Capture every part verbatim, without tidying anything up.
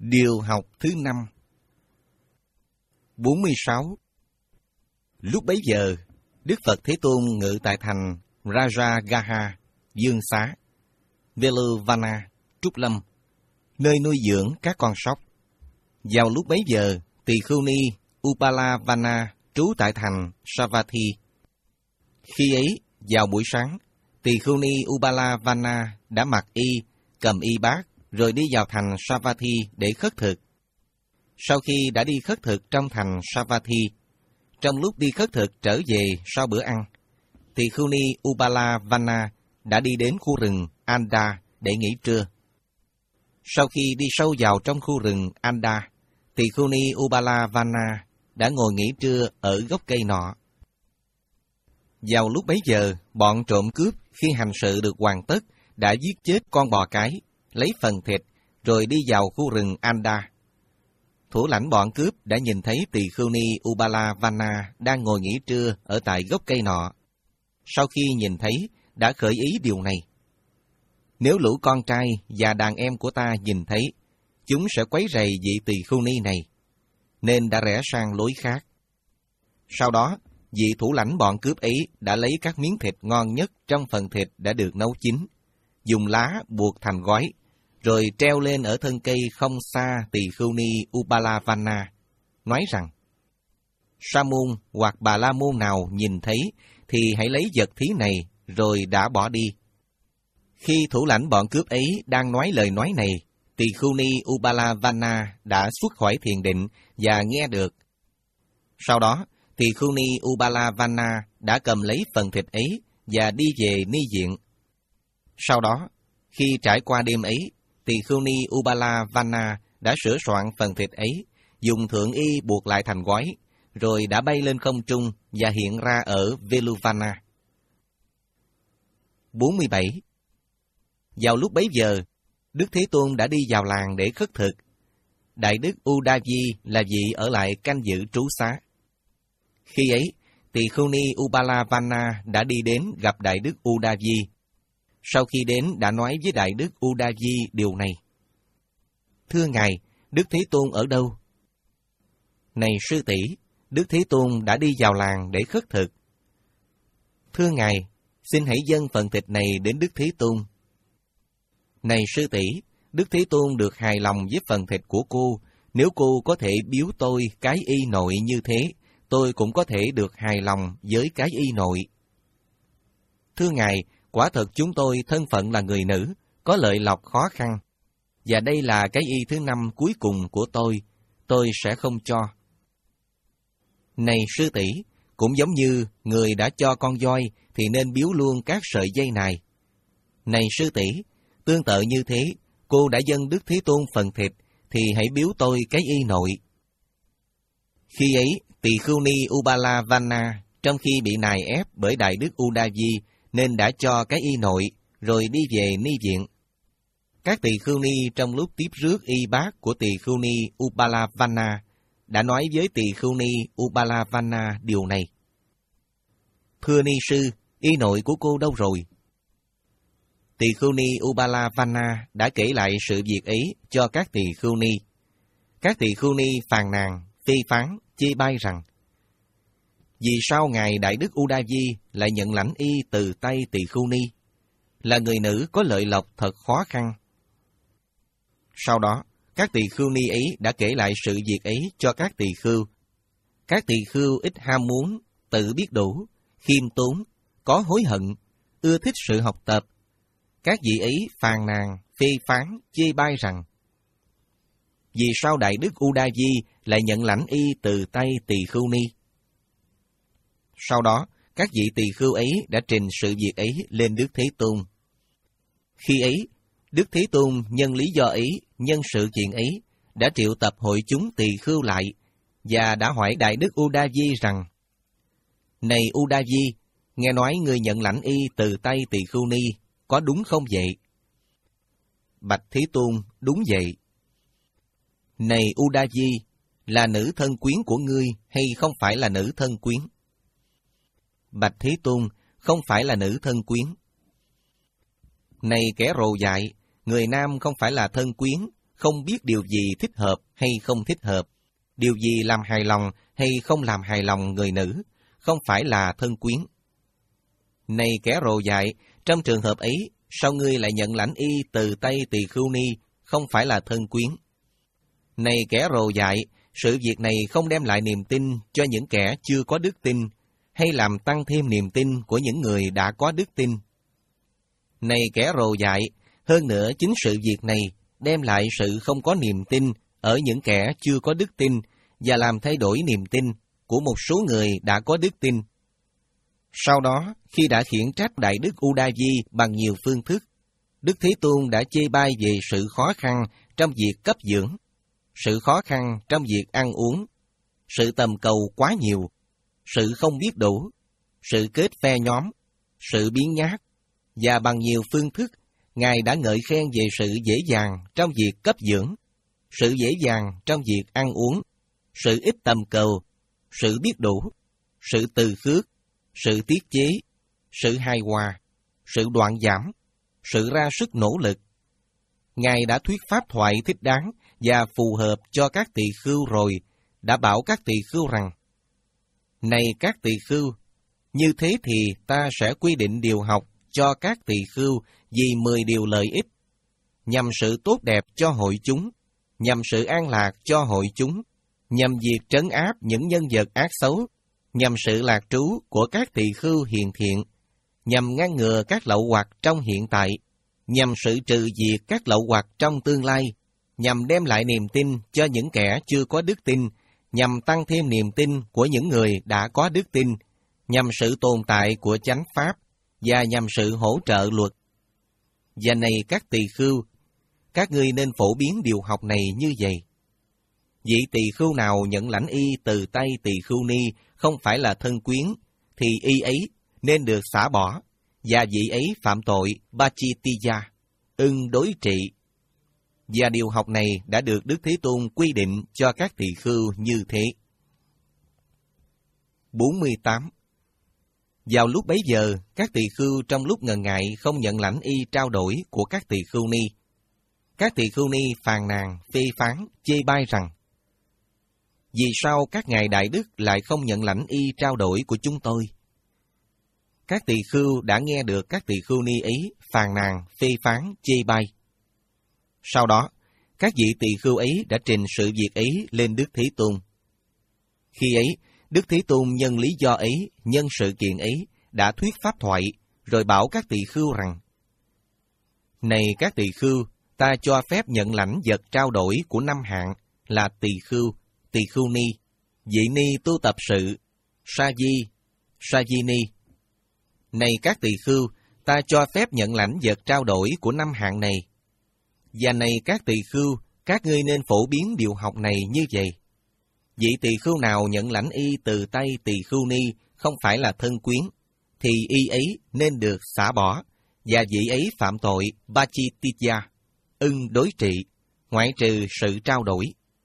Điều học thứ năm. bốn mươi sáu. Lúc bấy giờ, Đức Phật Thế Tôn ngự tại thành Rajagaha, Dương Xá, Veluvana, Trúc Lâm, nơi nuôi dưỡng các con sóc. Vào lúc bấy giờ, Tỳ Khưu Ni Upalavana trú tại thành Savatthi. Khi ấy, vào buổi sáng, Tỳ Khưu Ni Upalavana đã mặc y, cầm y bát, rồi đi vào thành Savatthi để khất thực. Sau khi đã đi khất thực trong thành Savatthi, trong lúc đi khất thực trở về sau bữa ăn, Tỳ Khưu Ni Upalavana đã đi đến khu rừng Anda để nghỉ trưa. Sau khi đi sâu vào trong khu rừng Anda, Tỳ Khưu Ni Upalavana đã ngồi nghỉ trưa ở gốc cây nọ. Vào lúc bấy giờ, bọn trộm cướp khi hành sự được hoàn tất đã giết chết con bò cái, lấy phần thịt, rồi đi vào khu rừng Anda. Thủ lãnh bọn cướp đã nhìn thấy Tỳ Khưu Ni Upalavana đang ngồi nghỉ trưa ở tại gốc cây nọ. Sau khi nhìn thấy, đã khởi ý điều này: nếu lũ con trai và đàn em của ta nhìn thấy, chúng sẽ quấy rầy vị Tỳ Khưu Ni này, nên đã rẽ sang lối khác. Sau đó, vị thủ lãnh bọn cướp ấy đã lấy các miếng thịt ngon nhất trong phần thịt đã được nấu chín, dùng lá buộc thành gói, rồi treo lên ở thân cây không xa Tỳ Khưu Ni Upalavana, nói rằng: Sa môn hoặc Bà La môn nào nhìn thấy thì hãy lấy vật thí này, rồi đã bỏ đi. Khi thủ lãnh bọn cướp ấy đang nói lời nói này, Tỳ Khưu Ni Upalavana đã xuất khỏi thiền định và nghe được. Sau đó, Tỳ Khưu Ni Upalavana đã cầm lấy phần thịt ấy và đi về ni viện. Sau đó, khi trải qua đêm ấy, Tỳ Khưu Ni Upalavana đã sửa soạn phần thịt ấy, dùng thượng y buộc lại thành gói, rồi đã bay lên không trung và hiện ra ở Veluvana. bốn mươi bảy. Vào lúc bấy giờ, Đức Thế Tôn đã đi vào làng để khất thực. Đại đức Udavi là vị ở lại canh giữ trú xá. Khi ấy, Tỳ Khưu Ni Upalavana đã đi đến gặp Đại đức Udavi. Sau khi đến đã nói với Đại đức Udavi điều này: Thưa Ngài, Đức Thế Tôn ở đâu? Này sư tỷ, Đức Thế Tôn đã đi vào làng để khất thực. Thưa Ngài, xin hãy dâng phần thịt này đến Đức Thế Tôn. Này sư tỷ, Đức Thế Tôn được hài lòng với phần thịt của cô. Nếu cô có thể biếu tôi cái y nội như thế, tôi cũng có thể được hài lòng với cái y nội. Thưa Ngài, quả thật chúng tôi thân phận là người nữ, có lợi lộc khó khăn, và đây là cái y thứ năm cuối cùng của tôi, tôi sẽ không cho. Này sư tỷ, cũng giống như người đã cho con voi thì nên biếu luôn các sợi dây này. Này sư tỷ, tương tự như thế, cô đã dâng Đức Thế Tôn phần thịt, thì hãy biếu tôi cái y nội. Khi ấy, Tỳ Khưu Ni Upalavana, trong khi bị nài ép bởi Đại đức Udavi, nên đã cho cái y nội, rồi đi về ni viện. Các tỳ khưu ni trong lúc tiếp rước y bát của Tỳ Khưu Ni Upalavana đã nói với Tỳ Khưu Ni Upalavana điều này: Thưa ni sư, y nội của cô đâu rồi? Tỳ Khưu Ni Upalavana đã kể lại sự việc ấy cho các tỳ khưu ni. Các tỳ khưu ni phàn nàn, phê phán, chê bai rằng: Vì sao Ngài Đại đức Udavi lại nhận lãnh y từ tay Tỳ Khưu Ni? Là người nữ có lợi lộc thật khó khăn. Sau đó, các tỳ khưu ni ấy đã kể lại sự việc ấy cho các tỳ khưu. Các tỳ khưu ít ham muốn, tự biết đủ, khiêm tốn, có hối hận, ưa thích sự học tập. Các vị ấy phàn nàn, phê phán, chê bai rằng: Vì sao Đại đức Udavi lại nhận lãnh y từ tay Tỳ Khưu Ni? Sau đó, các vị tỳ khưu ấy đã trình sự việc ấy lên Đức Thế Tôn. Khi ấy, Đức Thế Tôn nhân lý do ấy, nhân sự kiện ấy, đã triệu tập hội chúng tỳ khưu lại, và đã hỏi Đại đức Udavi rằng: Này Udavi, nghe nói người nhận lãnh y từ tay Tỳ Khưu Ni, có đúng không vậy? Bạch Thế Tôn, đúng vậy. Này Udavi, là nữ thân quyến của ngươi hay không phải là nữ thân quyến? Bạch Thế Tôn, không phải là nữ thân quyến. Này kẻ rồ dại, người nam không phải là thân quyến, không biết điều gì thích hợp hay không thích hợp, điều gì làm hài lòng hay không làm hài lòng người nữ, không phải là thân quyến. Này kẻ rồ dại, trong trường hợp ấy, sao ngươi lại nhận lãnh y từ tay tỳ khưu ni, không phải là thân quyến? Này kẻ rồ dại, sự việc này không đem lại niềm tin cho những kẻ chưa có đức tin, hay làm tăng thêm niềm tin của những người đã có đức tin. Này kẻ rồ dại, hơn nữa chính sự việc này đem lại sự không có niềm tin ở những kẻ chưa có đức tin và làm thay đổi niềm tin của một số người đã có đức tin. Sau đó, khi đã khiển trách Đại Đức Udaji bằng nhiều phương thức, Đức Thế Tôn đã chê bai về sự khó khăn trong việc cấp dưỡng, sự khó khăn trong việc ăn uống, sự tầm cầu quá nhiều, sự không biết đủ, sự kết phe nhóm, sự biến nhát, và bằng nhiều phương thức, Ngài đã ngợi khen về sự dễ dàng trong việc cấp dưỡng, sự dễ dàng trong việc ăn uống, sự ít tầm cầu, sự biết đủ, sự từ khước, sự tiết chế, sự hài hòa, sự đoạn giảm, sự ra sức nỗ lực. Ngài đã thuyết pháp thoại thích đáng và phù hợp cho các tỳ khưu rồi, đã bảo các tỳ khưu rằng: Này các tỳ khưu, như thế thì ta sẽ quy định điều học cho các tỳ khưu vì mười điều lợi ích, nhằm sự tốt đẹp cho hội chúng, nhằm sự an lạc cho hội chúng, nhằm việc trấn áp những nhân vật ác xấu, nhằm sự lạc trú của các tỳ khưu hiền thiện, nhằm ngăn ngừa các lậu hoặc trong hiện tại, nhằm sự trừ diệt các lậu hoặc trong tương lai, nhằm đem lại niềm tin cho những kẻ chưa có đức tin, nhằm tăng thêm niềm tin của những người đã có đức tin, nhằm sự tồn tại của chánh pháp, và nhằm sự hỗ trợ luật. Và này các tỳ khưu, các ngươi nên phổ biến điều học này như vậy. Vị tỳ khưu nào nhận lãnh y từ tay tỳ khưu ni không phải là thân quyến, thì y ấy nên được xả bỏ, và vị ấy phạm tội Bachitiya, ưng đối trị. Và điều học này đã được Đức Thế Tôn quy định cho các tỳ khưu như thế. bốn mươi tám. Vào lúc bấy giờ, các tỳ khưu trong lúc ngần ngại không nhận lãnh y trao đổi của các tỳ khưu ni. Các tỳ khưu ni phàn nàn, phê phán, chê bai rằng: Vì sao các ngài đại đức lại không nhận lãnh y trao đổi của chúng tôi? Các tỳ khưu đã nghe được các tỳ khưu ni ấy phàn nàn, phê phán, chê bai. Sau đó, các vị tỳ khưu ấy đã trình sự việc ấy lên Đức Thế Tôn. Khi ấy, Đức Thế Tôn nhân lý do ấy, nhân sự kiện ấy, đã thuyết pháp thoại, rồi bảo các tỳ khưu rằng: Này các tỳ khưu, ta cho phép nhận lãnh vật trao đổi của năm hạng là tỳ khưu, tỳ khưu ni, vị ni tu tập sự, sa di, sa di ni. Này các tỳ khưu, ta cho phép nhận lãnh vật trao đổi của năm hạng này. Và này các tỳ khưu, các ngươi nên phổ biến điều học này như vậy. Vị tỳ khưu nào nhận lãnh y từ tay tỳ khưu ni không phải là thân quyến, thì y ấy nên được xả bỏ, và vị ấy phạm tội Bachitiya, ưng đối trị, ngoại trừ sự trao đổi.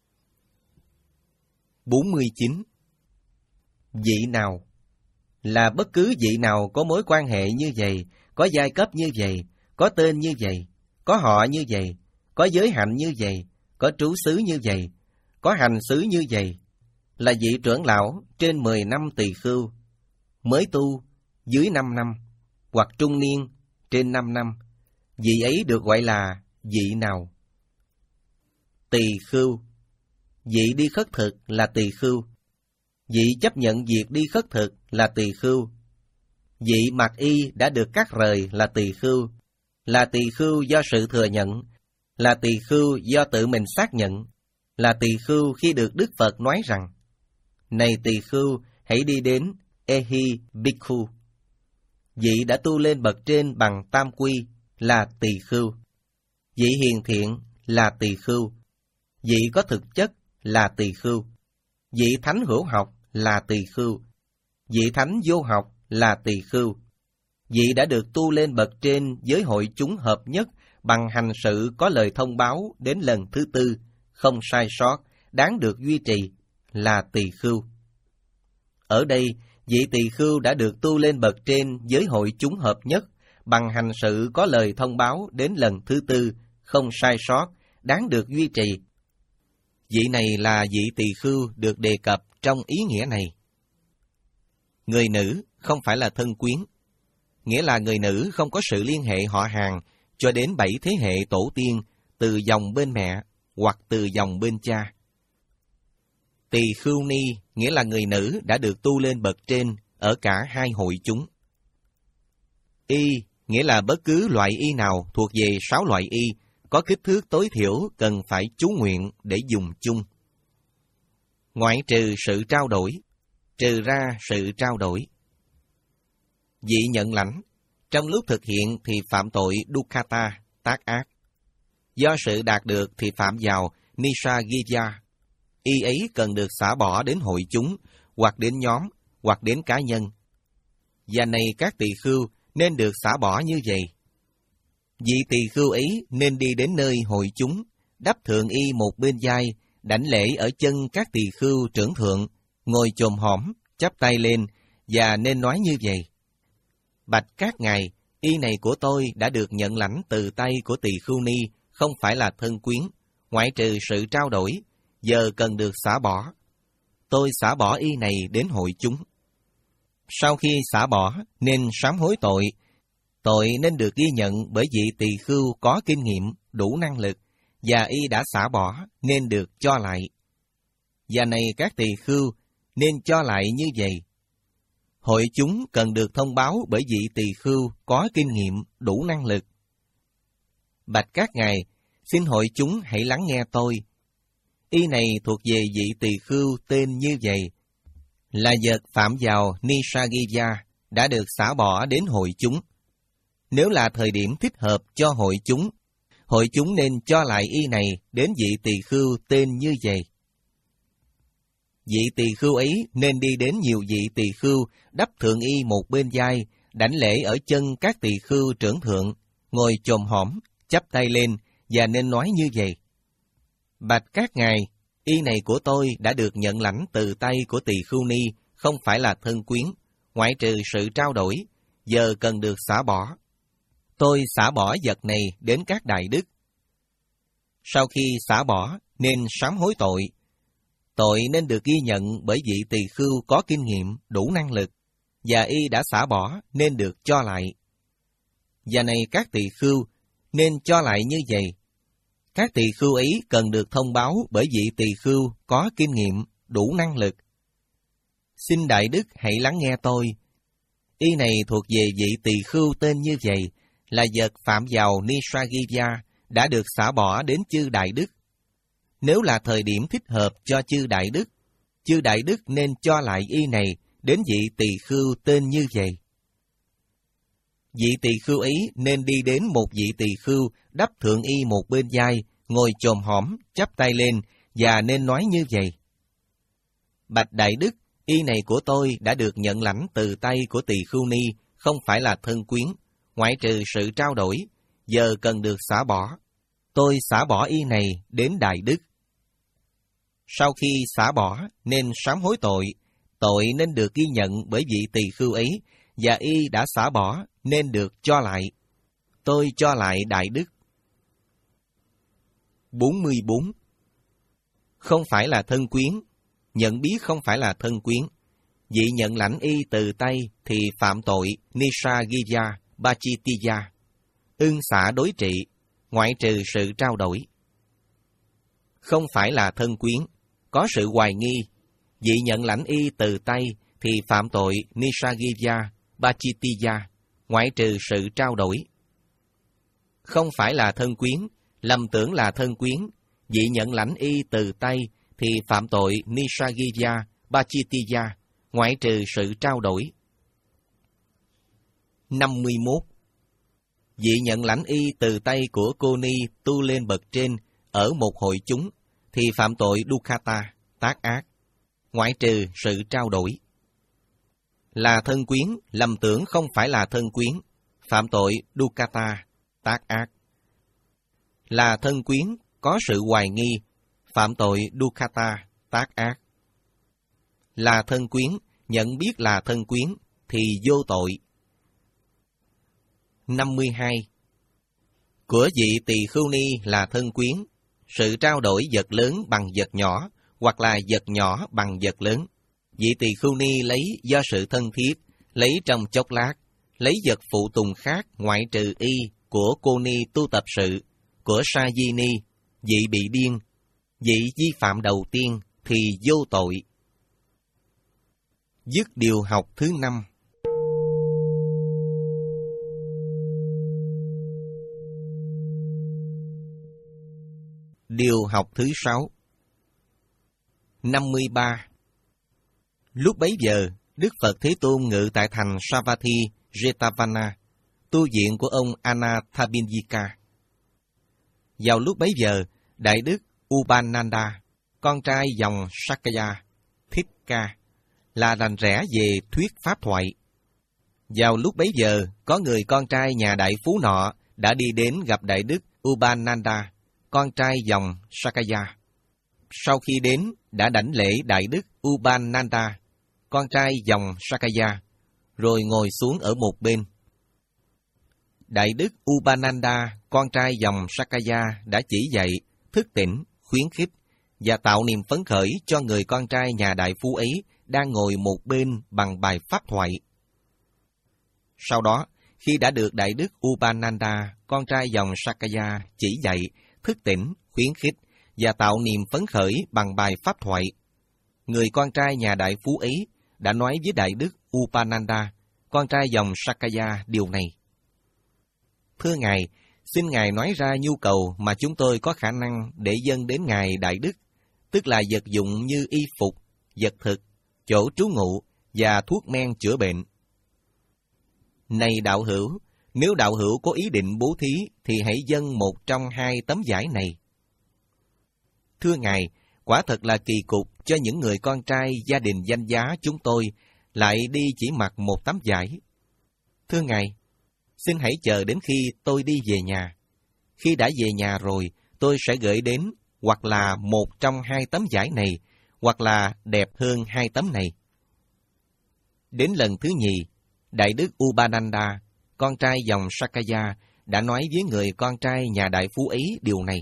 bốn mươi chín. Vị nào là bất cứ vị nào có mối quan hệ như vậy, có giai cấp như vậy, có tên như vậy, có họ như vậy, có giới hạnh như vậy, có trú xứ như vậy, có hành xứ như vậy, là vị trưởng lão trên mười năm tỳ khưu, mới tu dưới năm năm, hoặc trung niên trên năm năm, vị ấy được gọi là vị nào? Tỳ khưu. Vị đi khất thực là tỳ khưu. Vị chấp nhận việc đi khất thực là tỳ khưu. Vị mặc y đã được cắt rời là tỳ khưu, là tỳ khưu do sự thừa nhận, là tỳ khưu do tự mình xác nhận, là tỳ khưu khi được Đức Phật nói rằng: Này tỳ khưu, hãy đi đến Ehi Bhikkhu. Vị đã tu lên bậc trên bằng tam quy là tỳ khưu. Vị hiền thiện là tỳ khưu. Vị có thực chất là tỳ khưu. Vị thánh hữu học là tỳ khưu. Vị thánh vô học là tỳ khưu. Vị đã được tu lên bậc trên với hội chúng hợp nhất bằng hành sự có lời thông báo đến lần thứ tư, không sai sót, đáng được duy trì là tỳ khưu. Ở đây, vị tỳ khưu đã được tu lên bậc trên với hội chúng hợp nhất bằng hành sự có lời thông báo đến lần thứ tư, không sai sót, đáng được duy trì. Vị này là vị tỳ khưu được đề cập trong ý nghĩa này. Người nữ không phải là thân quyến, nghĩa là người nữ không có sự liên hệ họ hàng cho đến bảy thế hệ tổ tiên từ dòng bên mẹ hoặc từ dòng bên cha. Tỳ khưu ni nghĩa là người nữ đã được tu lên bậc trên ở cả hai hội chúng. Y nghĩa là bất cứ loại y nào thuộc về sáu loại y có kích thước tối thiểu cần phải chú nguyện để dùng chung. Ngoại trừ sự trao đổi, trừ ra sự trao đổi. Vị nhận lãnh, trong lúc thực hiện thì phạm tội dukkata, tác ác. Do sự đạt được thì phạm vào nisaggiya. Y ấy cần được xả bỏ đến hội chúng, hoặc đến nhóm, hoặc đến cá nhân. Và này các tỳ khưu nên được xả bỏ như vậy. Vị tỳ khưu ấy nên đi đến nơi hội chúng, đắp thượng y một bên vai, đảnh lễ ở chân các tỳ khưu trưởng thượng, ngồi chồm hõm, chắp tay lên, và nên nói như vậy: Bạch các ngài, y này của tôi đã được nhận lãnh từ tay của tỳ khưu ni, không phải là thân quyến, ngoại trừ sự trao đổi, giờ cần được xả bỏ. Tôi xả bỏ y này đến hội chúng. Sau khi xả bỏ, nên sám hối tội. Tội nên được ghi nhận bởi vị tỳ khưu có kinh nghiệm, đủ năng lực, và y đã xả bỏ nên được cho lại. Và này các tỳ khưu, nên cho lại như vậy. Hội chúng cần được thông báo bởi vị tỳ khưu có kinh nghiệm, đủ năng lực. Bạch các ngài, xin hội chúng hãy lắng nghe tôi. Y này thuộc về vị tỳ khưu tên như vậy, là vật phạm vào nisaggiya, đã được xả bỏ đến hội chúng. Nếu là thời điểm thích hợp cho hội chúng, hội chúng nên cho lại y này đến vị tỳ khưu tên như vậy. Vị tỳ khưu ấy nên đi đến nhiều vị tỳ khưu, đắp thượng y một bên vai, đảnh lễ ở chân các tỳ khưu trưởng thượng, ngồi chồm hõm, chắp tay lên, và nên nói như vậy: Bạch các ngài, y này của tôi đã được nhận lãnh từ tay của tỳ khưu ni, không phải là thân quyến, ngoại trừ sự trao đổi, giờ cần được xả bỏ. Tôi xả bỏ vật này đến các đại đức. Sau khi xả bỏ, nên sám hối tội. Tội nên được ghi nhận bởi vị tỳ khưu có kinh nghiệm, đủ năng lực, và y đã xả bỏ nên được cho lại. Và này các tỳ khưu, nên cho lại như vậy. Các tỳ khưu ấy cần được thông báo bởi vị tỳ khưu có kinh nghiệm, đủ năng lực. Xin đại đức hãy lắng nghe tôi. Y này thuộc về vị tỳ khưu tên như vậy, là vật phạm vào nisaggiya, đã được xả bỏ đến chư đại đức. Nếu là thời điểm thích hợp cho chư đại đức, chư đại đức nên cho lại y này đến vị tỳ khưu tên như vậy. Vị tỳ khưu ấy nên đi đến một vị tỳ khưu, đắp thượng y một bên vai, ngồi chồm hõm, chắp tay lên, và nên nói như vậy: Bạch đại đức, y này của tôi đã được nhận lãnh từ tay của tỳ khưu ni, không phải là thân quyến, ngoại trừ sự trao đổi, giờ cần được xả bỏ. Tôi xả bỏ y này đến đại đức. Sau khi xả bỏ, nên sám hối tội. Tội nên được ghi nhận bởi vị tỳ khưu ấy, và y đã xả bỏ nên được cho lại. Tôi cho lại đại đức. bốn mươi bốn. Không phải là thân quyến, nhận biết không phải là thân quyến. Vị nhận lãnh y từ tay thì phạm tội nisaggiya, bachitiya, ưng xả đối trị, ngoại trừ sự trao đổi. Không phải là thân quyến, có sự hoài nghi. Vị nhận lãnh y từ tay thì phạm tội nisaggiya, bachitiya, ngoại trừ sự trao đổi. Không phải là thân quyến, lầm tưởng là thân quyến. Vị nhận lãnh y từ tay thì phạm tội nisaggiya, bachitiya, ngoại trừ sự trao đổi. năm mươi mốt. Vị nhận lãnh y từ tay của cô ni tu lên bậc trên ở một hội chúng thì phạm tội dukkata, tác ác, ngoại trừ sự trao đổi. Là thân quyến, lầm tưởng không phải là thân quyến, phạm tội dukkata, tác ác. Là thân quyến, có sự hoài nghi, phạm tội dukkata, tác ác. Là thân quyến, nhận biết là thân quyến, thì vô tội. năm mươi hai. Của vị tỳ khưu ni là thân quyến, sự trao đổi vật lớn bằng vật nhỏ, hoặc là vật nhỏ bằng vật lớn. Vị tỳ khưu ni lấy do sự thân thiết, lấy trong chốc lát, lấy vật phụ tùng khác ngoại trừ y của cô ni tu tập sự, của sa di ni, vị bị điên, vị vi phạm đầu tiên thì vô tội. Dứt điều học thứ năm. Điều học thứ sáu. năm mươi ba. Lúc bấy giờ, Đức Phật Thế Tôn ngự tại thành Savatthi, Jetavana, tu viện của ông Anathapindika. Vào lúc bấy giờ, Đại Đức Upananda, con trai dòng Sakya, Thích Ca, là rành rẽ về thuyết pháp thoại. Vào lúc bấy giờ, có người con trai nhà đại phú nọ đã đi đến gặp Đại Đức Upananda, con trai dòng Sakya. Sau khi đến, đã đảnh lễ Đại Đức Upananda, con trai dòng Sakya, rồi ngồi xuống ở một bên. Đại Đức Upananda, con trai dòng Sakya đã chỉ dạy, thức tỉnh, khuyến khích và tạo niềm phấn khởi cho người con trai nhà đại phú ấy đang ngồi một bên bằng bài pháp thoại. Sau đó, khi đã được Đại Đức Upananda, con trai dòng Sakya chỉ dạy, thức tỉnh, khuyến khích và tạo niềm phấn khởi bằng bài pháp thoại, người con trai nhà đại phú ấy đã nói với Đại Đức Upananda, con trai dòng Sakya điều này: Thưa Ngài, xin Ngài nói ra nhu cầu mà chúng tôi có khả năng để dâng đến Ngài Đại Đức, tức là vật dụng như y phục, vật thực, chỗ trú ngụ và thuốc men chữa bệnh. Này đạo hữu, nếu đạo hữu có ý định bố thí thì hãy dâng một trong hai tấm vải này. Thưa Ngài, quả thật là kỳ cục cho những người con trai gia đình danh giá chúng tôi lại đi chỉ mặc một tấm vải. Thưa Ngài, xin hãy chờ đến khi tôi đi về nhà. Khi đã về nhà rồi, tôi sẽ gửi đến hoặc là một trong hai tấm vải này, hoặc là đẹp hơn hai tấm này. Đến lần thứ nhì, Đại Đức Upananda, con trai dòng Sakya, đã nói với người con trai nhà đại phú ấy điều này: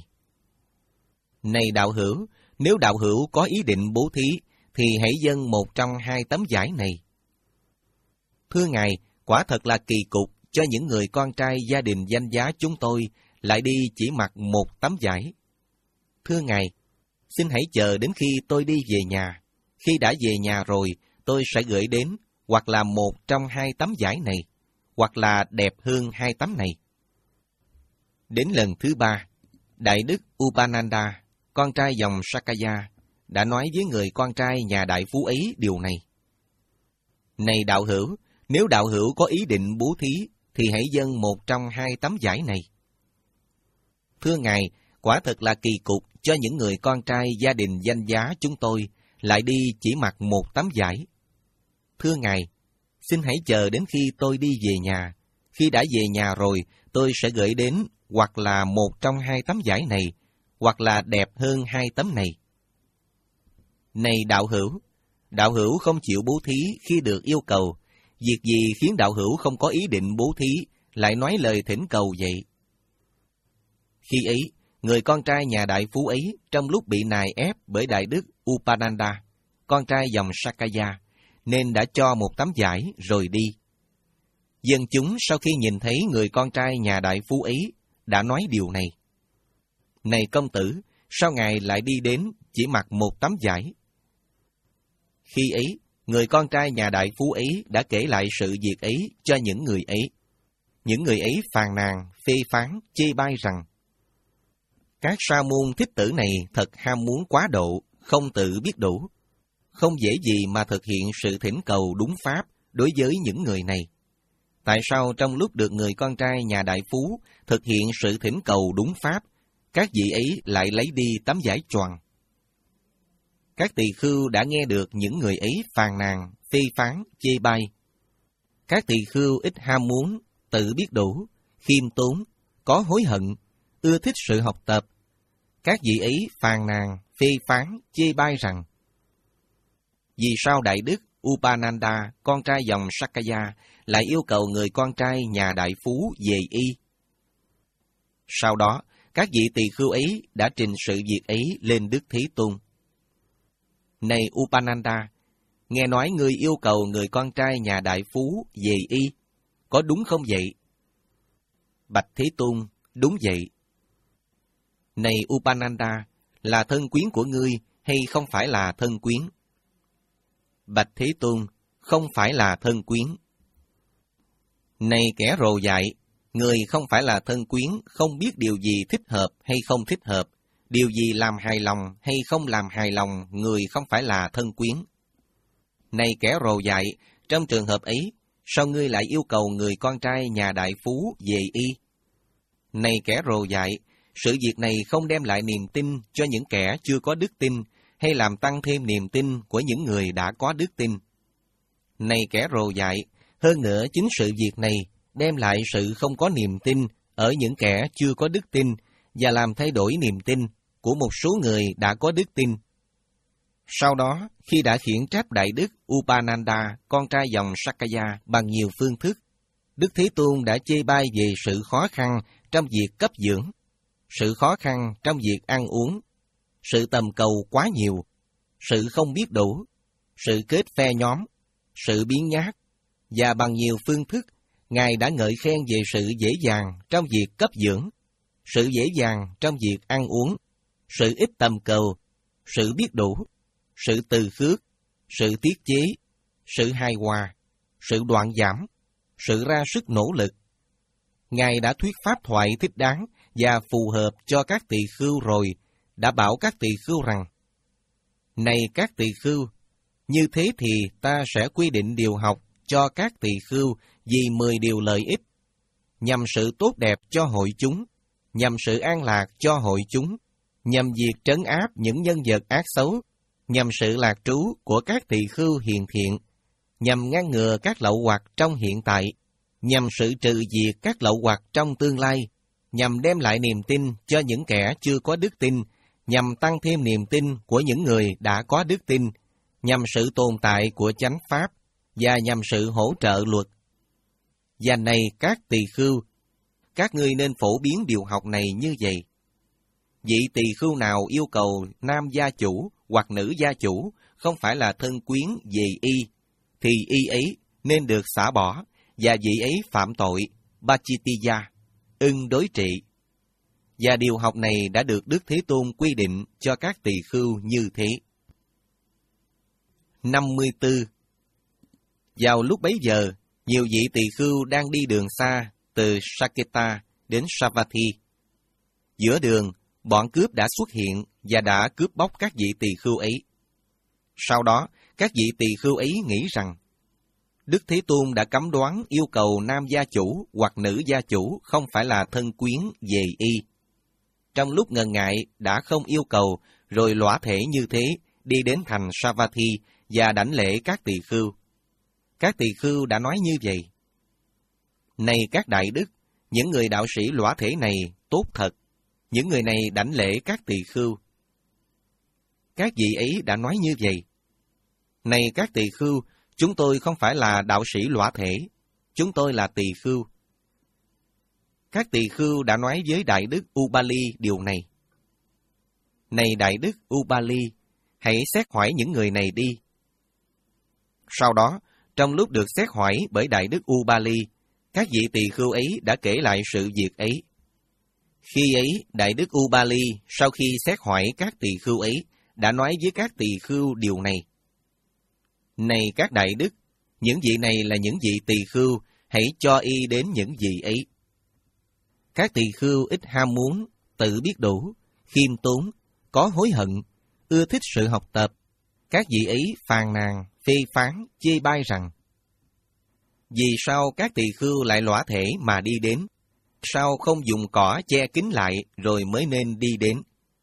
Này đạo hữu, nếu đạo hữu có ý định bố thí, thì hãy dâng một trong hai tấm vải này. Thưa Ngài, quả thật là kỳ cục cho những người con trai gia đình danh giá chúng tôi lại đi chỉ mặc một tấm vải. Thưa Ngài, xin hãy chờ đến khi tôi đi về nhà. Khi đã về nhà rồi, tôi sẽ gửi đến hoặc là một trong hai tấm vải này, hoặc là đẹp hơn hai tấm này. Đến lần thứ ba, Đại Đức Upananda, con trai dòng Sakya, đã nói với người con trai nhà đại phú ấy điều này: Này đạo hữu, nếu đạo hữu có ý định bố thí, thì hãy dâng một trong hai tấm vải này. Thưa Ngài, quả thật là kỳ cục cho những người con trai gia đình danh giá chúng tôi lại đi chỉ mặc một tấm vải. Thưa Ngài, xin hãy chờ đến khi tôi đi về nhà. Khi đã về nhà rồi, tôi sẽ gửi đến hoặc là một trong hai tấm vải này, hoặc là đẹp hơn hai tấm này. Này đạo hữu, đạo hữu không chịu bố thí khi được yêu cầu. Việc gì khiến đạo hữu không có ý định bố thí, lại nói lời thỉnh cầu vậy? Khi ấy, người con trai nhà đại phú ấy trong lúc bị nài ép bởi Đại Đức Upananda, con trai dòng Sakya, nên đã cho một tấm vải rồi đi. Dân chúng sau khi nhìn thấy người con trai nhà đại phú ấy đã nói điều này: Này công tử, sao Ngài lại đi đến chỉ mặc một tấm vải? Khi ấy, người con trai nhà đại phú ấy đã kể lại sự việc ấy cho những người ấy. Những người ấy phàn nàn, phê phán, chê bai rằng: Các sa môn thích tử này thật ham muốn quá độ, không tự biết đủ. Không dễ gì mà thực hiện sự thỉnh cầu đúng pháp đối với những người này. Tại sao trong lúc được người con trai nhà đại phú thực hiện sự thỉnh cầu đúng pháp, các vị ấy lại lấy đi tấm vải choàng? Các tỳ khưu đã nghe được những người ấy phàn nàn, phê phán, chê bai. Các tỳ khưu ít ham muốn, tự biết đủ, khiêm tốn, có hối hận, ưa thích sự học tập. Các vị ấy phàn nàn, phê phán, chê bai rằng: Vì sao Đại Đức Upananda, con trai dòng Sakya, lại yêu cầu người con trai nhà đại phú về y? Sau đó, các vị tỳ khưu ấy đã trình sự việc ấy lên Đức Thế Tôn. Này Upananda, nghe nói ngươi yêu cầu người con trai nhà đại phú về y, có đúng không vậy? Bạch Thế Tôn, đúng vậy. Này Upananda, là thân quyến của ngươi hay không phải là thân quyến? Bạch Thế Tôn, không phải là thân quyến. Này kẻ rồ dại, người không phải là thân quyến, không biết điều gì thích hợp hay không thích hợp, điều gì làm hài lòng hay không làm hài lòng, người không phải là thân quyến. Này kẻ rồ dại, trong trường hợp ấy, sao ngươi lại yêu cầu người con trai nhà đại phú về y? Này kẻ rồ dại, sự việc này không đem lại niềm tin cho những kẻ chưa có đức tin, hay làm tăng thêm niềm tin của những người đã có đức tin. Này kẻ rồ dại, hơn nữa chính sự việc này đem lại sự không có niềm tin ở những kẻ chưa có đức tin và làm thay đổi niềm tin của một số người đã có đức tin. Sau đó, khi đã khiển trách Đại Đức Upananda, con trai dòng Sakaya bằng nhiều phương thức, Đức Thế Tôn đã chê bai về sự khó khăn trong việc cấp dưỡng, sự khó khăn trong việc ăn uống, sự tầm cầu quá nhiều, sự không biết đủ, sự kết phe nhóm, sự biến nhát, và bằng nhiều phương thức, Ngài đã ngợi khen về sự dễ dàng trong việc cấp dưỡng, sự dễ dàng trong việc ăn uống, sự ít tầm cầu, sự biết đủ, sự từ khước, sự tiết chế, sự hài hòa, sự đoạn giảm, sự ra sức nỗ lực. Ngài đã thuyết pháp thoại thích đáng và phù hợp cho các tỳ khưu rồi, đã bảo các tỳ khưu rằng: Này các tỳ khưu, như thế thì ta sẽ quy định điều học cho các tỳ khưu vì mười điều lợi ích, nhằm sự tốt đẹp cho hội chúng, nhằm sự an lạc cho hội chúng, nhằm việc trấn áp những nhân vật ác xấu, nhằm sự lạc trú của các tỳ khưu hiền thiện, nhằm ngăn ngừa các lậu hoặc trong hiện tại, nhằm sự trừ diệt các lậu hoặc trong tương lai, nhằm đem lại niềm tin cho những kẻ chưa có đức tin, nhằm tăng thêm niềm tin của những người đã có đức tin, nhằm sự tồn tại của chánh pháp, và nhằm sự hỗ trợ luật. Và này các tỳ khưu, các ngươi nên phổ biến điều học này như vậy. Vị tỳ khưu nào yêu cầu nam gia chủ hoặc nữ gia chủ không phải là thân quyến về y, thì y ấy nên được xả bỏ, và vị ấy phạm tội Bachitiya, ưng đối trị. Và điều học này đã được Đức Thế Tôn quy định cho các tỳ khưu như thế. năm mươi tư. Vào lúc bấy giờ, nhiều vị tỳ khưu đang đi đường xa từ Saketa đến Savatthi. Giữa đường, bọn cướp đã xuất hiện và đã cướp bóc các vị tỳ khưu ấy. Sau đó, các vị tỳ khưu ấy nghĩ rằng Đức Thế Tôn đã cấm đoán yêu cầu nam gia chủ hoặc nữ gia chủ không phải là thân quyến về y. Trong lúc ngần ngại đã không yêu cầu, rồi lõa thể như thế đi đến thành Savatthi và đảnh lễ các tỳ khưu. Các tỳ khưu đã nói như vậy: Này các đại đức, những người đạo sĩ lõa thể này tốt thật, những người này đảnh lễ các tỳ khưu. Các vị ấy đã nói như vậy: Này các tỳ khưu, chúng tôi không phải là đạo sĩ lõa thể, chúng tôi là tỳ khưu. Các tỳ khưu đã nói với Đại Đức Ubali điều này: Này Đại Đức Ubali, hãy xét hỏi những người này đi. Sau đó, trong lúc được xét hỏi bởi Đại Đức Ubali, các vị tỳ khưu ấy đã kể lại sự việc ấy. Khi ấy, Đại Đức Ubali, sau khi xét hỏi các tỳ khưu ấy, đã nói với các tỳ khưu điều này: Này các đại đức, những vị này là những vị tỳ khưu, hãy cho y đến những vị ấy. Các tỳ khưu ít ham muốn, tự biết đủ, khiêm tốn, có hối hận, ưa thích sự học tập. Các vị ấy phàn nàn, phê phán, chê bai rằng: Vì sao các tỳ khưu lại lõa thể mà đi đến? Sao không dùng cỏ che kín lại rồi mới nên đi đến?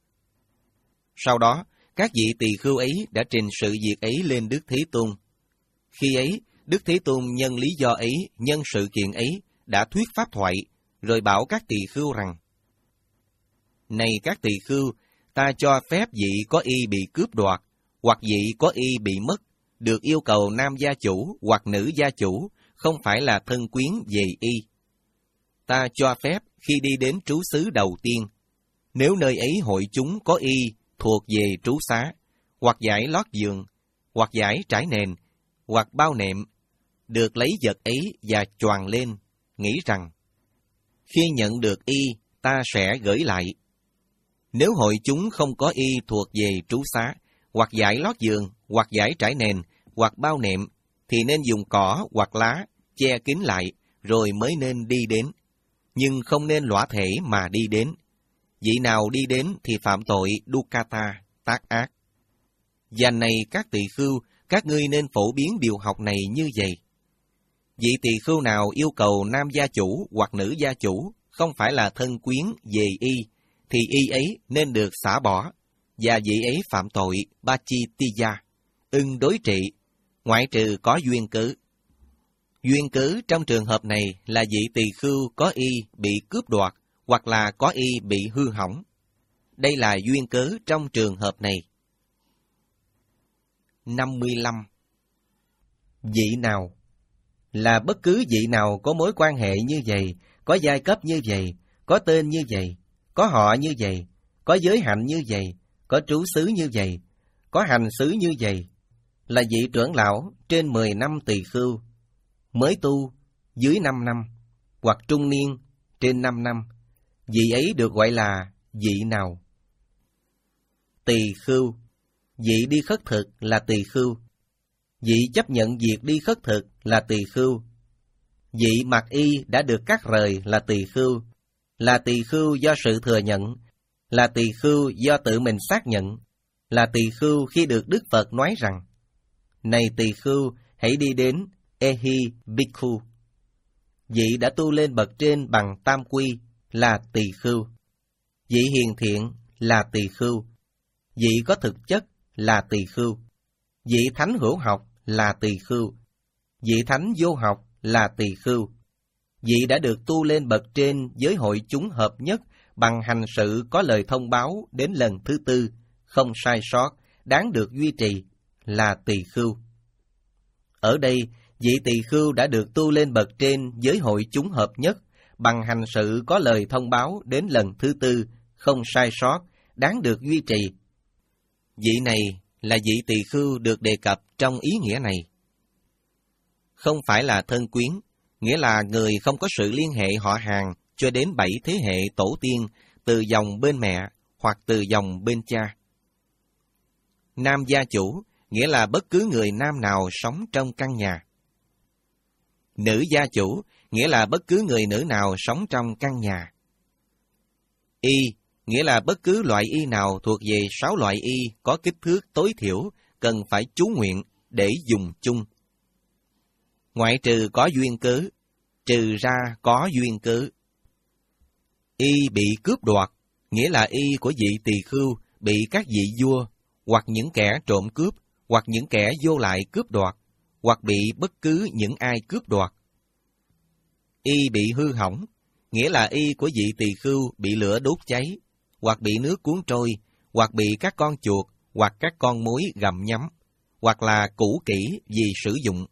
Sau đó, các vị tỳ khưu ấy đã trình sự việc ấy lên Đức Thế Tôn. Khi ấy, Đức Thế Tôn nhân lý do ấy, nhân sự kiện ấy, đã thuyết pháp thoại, rồi bảo các tỳ khưu rằng: Này các tỳ khưu, ta cho phép vị có y bị cướp đoạt, hoặc vị có y bị mất, được yêu cầu nam gia chủ hoặc nữ gia chủ, không phải là thân quyến về y. Ta cho phép khi đi đến trú xứ đầu tiên, Nếu nơi ấy hội chúng có y thuộc về trú xá, hoặc giải lót giường, hoặc giải trải nền, hoặc bao nệm, được lấy vật ấy và choàng lên, nghĩ rằng, khi nhận được y, ta sẽ gửi lại. Nếu hội chúng không có y thuộc về trú xá, hoặc giải lót giường, hoặc giải trải nền, hoặc bao nệm, thì nên dùng cỏ hoặc lá, che kín lại, rồi mới nên đi đến. Nhưng không nên lõa thể mà đi đến. Vị nào đi đến thì phạm tội Dukkata, tác ác. Và này các tỳ khưu, các ngươi nên phổ biến điều học này như vậy. Vị tỳ khưu nào yêu cầu nam gia chủ hoặc nữ gia chủ không phải là thân quyến về y, thì y ấy nên được xả bỏ, và vị ấy phạm tội Pachitiya, ưng đối trị, ngoại trừ có duyên cớ. Duyên cớ trong trường hợp này là vị tỳ khưu có y bị cướp đoạt, hoặc là có y bị hư hỏng. Đây là duyên cớ trong trường hợp này. năm mươi lăm. Vị nào là bất cứ vị nào có mối quan hệ như vậy, có giai cấp như vậy, có tên như vậy, có họ như vậy, có giới hạnh như vậy, có trú xứ như vậy, có hành xứ như vậy, là vị trưởng lão trên mười năm tỳ khưu, mới tu dưới năm năm, hoặc trung niên trên năm năm, vị ấy được gọi là vị nào? Tỳ khưu. Vị đi khất thực là tỳ khưu. Vị chấp nhận việc đi khất thực là tỳ khưu. Vị mặc y đã được cắt rời là tỳ khưu. Là tỳ khưu do sự thừa nhận. Là tỳ khưu do tự mình xác nhận. Là tỳ khưu khi được Đức Phật nói rằng, này tỳ khưu, hãy đi đến Ehi Bhikkhu. Vị đã tu lên bậc trên bằng tam quy là tỳ khưu. Vị hiền thiện là tỳ khưu. Vị có thực chất là tỳ khưu. Vị thánh hữu học là tỳ khưu. Vị thánh vô học là tỳ khưu. Vị đã được tu lên bậc trên với hội chúng hợp nhất bằng hành sự có lời thông báo đến lần thứ tư, không sai sót, đáng được duy trì là tỳ khưu. Ở đây, vị tỳ khưu đã được tu lên bậc trên với hội chúng hợp nhất bằng hành sự có lời thông báo đến lần thứ tư, không sai sót, đáng được duy trì. Vị này là vị tỳ khưu được đề cập trong ý nghĩa này. Không phải là thân quyến, nghĩa là người không có sự liên hệ họ hàng cho đến bảy thế hệ tổ tiên từ dòng bên mẹ hoặc từ dòng bên cha. Nam gia chủ, nghĩa là bất cứ người nam nào sống trong căn nhà. Nữ gia chủ, nghĩa là bất cứ người nữ nào sống trong căn nhà. Y, nghĩa là bất cứ loại y nào thuộc về sáu loại y có kích thước tối thiểu cần phải chú nguyện để dùng chung. Ngoại trừ có duyên cớ, trừ ra có duyên cớ. Y bị cướp đoạt, nghĩa là y của vị tỳ khưu bị các vị vua, hoặc những kẻ trộm cướp, hoặc những kẻ vô lại cướp đoạt, hoặc bị bất cứ những ai cướp đoạt. Y bị hư hỏng, nghĩa là y của vị tỳ khưu bị lửa đốt cháy, hoặc bị nước cuốn trôi, hoặc bị các con chuột, hoặc các con muỗi gặm nhấm, hoặc là cũ kỹ vì sử dụng.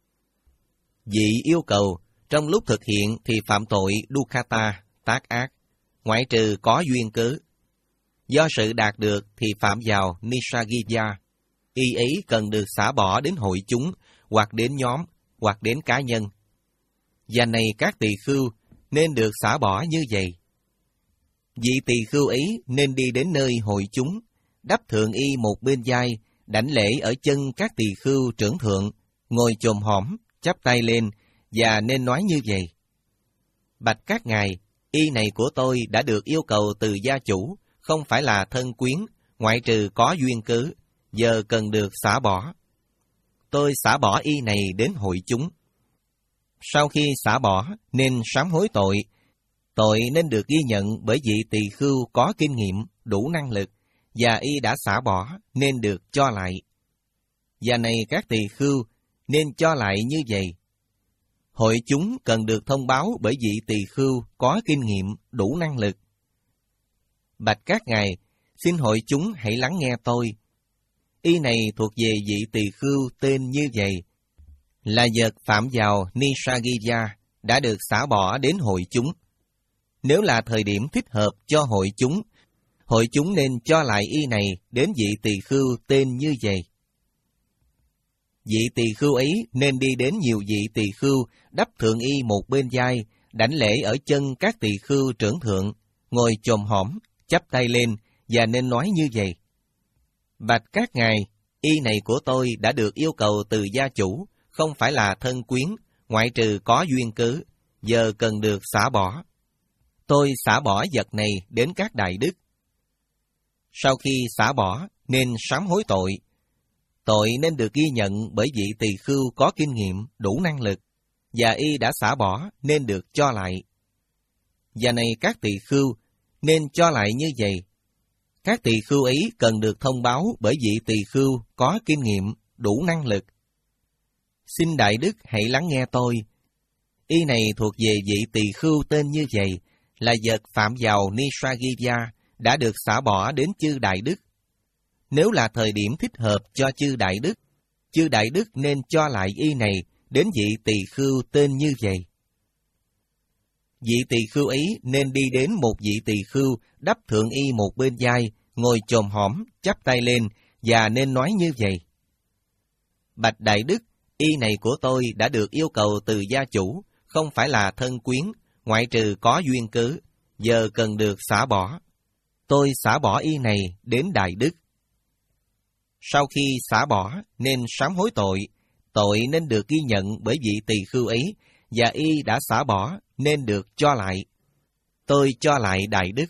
Vị yêu cầu, trong lúc thực hiện thì phạm tội Dukkata, tác ác, ngoại trừ có duyên cớ. Do sự đạt được thì phạm vào Nissaggiya, y ấy cần được xả bỏ đến hội chúng, hoặc đến nhóm, hoặc đến cá nhân. Và này các tỳ khưu nên được xả bỏ như vậy. Vị tỳ khưu ấy nên đi đến nơi hội chúng, đắp thượng y một bên vai, đảnh lễ ở chân các tỳ khưu trưởng thượng, ngồi chồm hõm, chắp tay lên, và nên nói như vậy: Bạch các ngài, y này của tôi đã được yêu cầu từ gia chủ, không phải là thân quyến, ngoại trừ có duyên cớ, giờ cần được xả bỏ. Tôi xả bỏ y này đến hội chúng. Sau khi xả bỏ, nên sám hối tội. Tội nên được ghi nhận bởi vị tỳ khưu có kinh nghiệm, đủ năng lực, và y đã xả bỏ, nên được cho lại. Và này các tỳ khưu, nên cho lại như vậy. Hội chúng cần được thông báo bởi vị tỳ khưu có kinh nghiệm, đủ năng lực. Bạch các ngài, xin hội chúng hãy lắng nghe tôi. Y này thuộc về vị tỳ khưu tên như vậy, là vật phạm vào Nissaggiya, đã được xả bỏ đến hội chúng. Nếu là thời điểm thích hợp cho hội chúng, hội chúng nên cho lại y này đến vị tỳ khưu tên như vậy. Vị tỳ khưu ấy nên đi đến nhiều vị tỳ khưu, đắp thượng y một bên vai, đảnh lễ ở chân các tỳ khưu trưởng thượng, ngồi chồm hổm, chắp tay lên, và nên nói như vậy: Bạch các ngài, y này của tôi đã được yêu cầu từ gia chủ, không phải là thân quyến, ngoại trừ có duyên cớ, giờ cần được xả bỏ. Tôi xả bỏ vật này đến các đại đức. Sau khi xả bỏ, nên sám hối tội. Tội nên được ghi nhận bởi vị tỳ khưu có kinh nghiệm, đủ năng lực, và y đã xả bỏ nên được cho lại. Và này các tỳ khưu, nên cho lại như vậy. Các tỳ khưu ấy cần được thông báo bởi vị tỳ khưu có kinh nghiệm, đủ năng lực. Xin đại đức hãy lắng nghe tôi. Y này thuộc về vị tỳ khưu tên như vậy, là vật phạm vào Nisragivya, đã được xả bỏ đến chư đại đức. Nếu là thời điểm thích hợp cho chư đại đức, chư đại đức nên cho lại y này đến vị tỳ khưu tên như vậy. Vị tỳ khưu ấy nên đi đến một vị tỳ khưu, đắp thượng y một bên vai, ngồi chồm hổm, chắp tay lên, và nên nói như vậy: Bạch đại đức, y này của tôi đã được yêu cầu từ gia chủ, không phải là thân quyến, ngoại trừ có duyên cớ, giờ cần được xả bỏ. Tôi xả bỏ y này đến đại đức. Sau khi xả bỏ, nên sám hối tội. Tội nên được ghi nhận bởi vị tỳ khưu ấy, và y đã xả bỏ nên được cho lại. Tôi cho lại đại đức.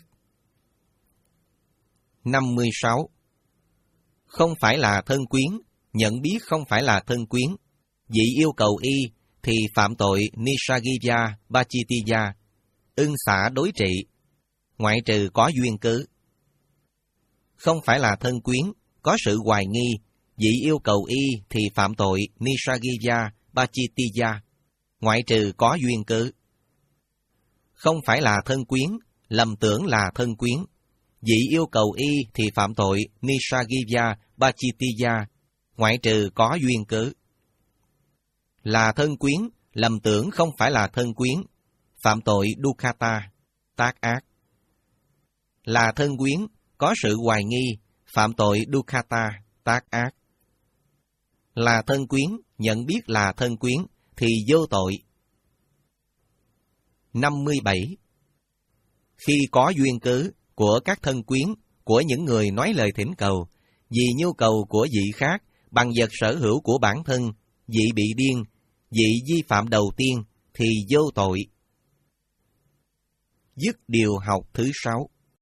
năm mươi sáu. Không phải là thân quyến, nhận biết không phải là thân quyến. Vị yêu cầu y thì phạm tội Nisragivya Bachitiya, ưng xả đối trị, ngoại trừ có duyên cớ. Không phải là thân quyến, có sự hoài nghi, vị yêu cầu y thì phạm tội Nisragivya Bachitiya, ngoại trừ có duyên cớ. Không phải là thân quyến, lầm tưởng là thân quyến, vị yêu cầu y thì phạm tội Nisragivya Bachitiya, ngoại trừ có duyên cớ. Là thân quyến, lầm tưởng không phải là thân quyến, phạm tội Dukkata, tác ác. Là thân quyến, có sự hoài nghi, phạm tội Dukkata, tác ác. Là thân quyến, nhận biết là thân quyến, thì vô tội. năm mươi bảy. Khi có duyên cớ của các thân quyến, của những người nói lời thỉnh cầu, vì nhu cầu của vị khác, bằng vật sở hữu của bản thân, vị bị điên, vị vi phạm đầu tiên, thì vô tội. Dứt điều học thứ sáu.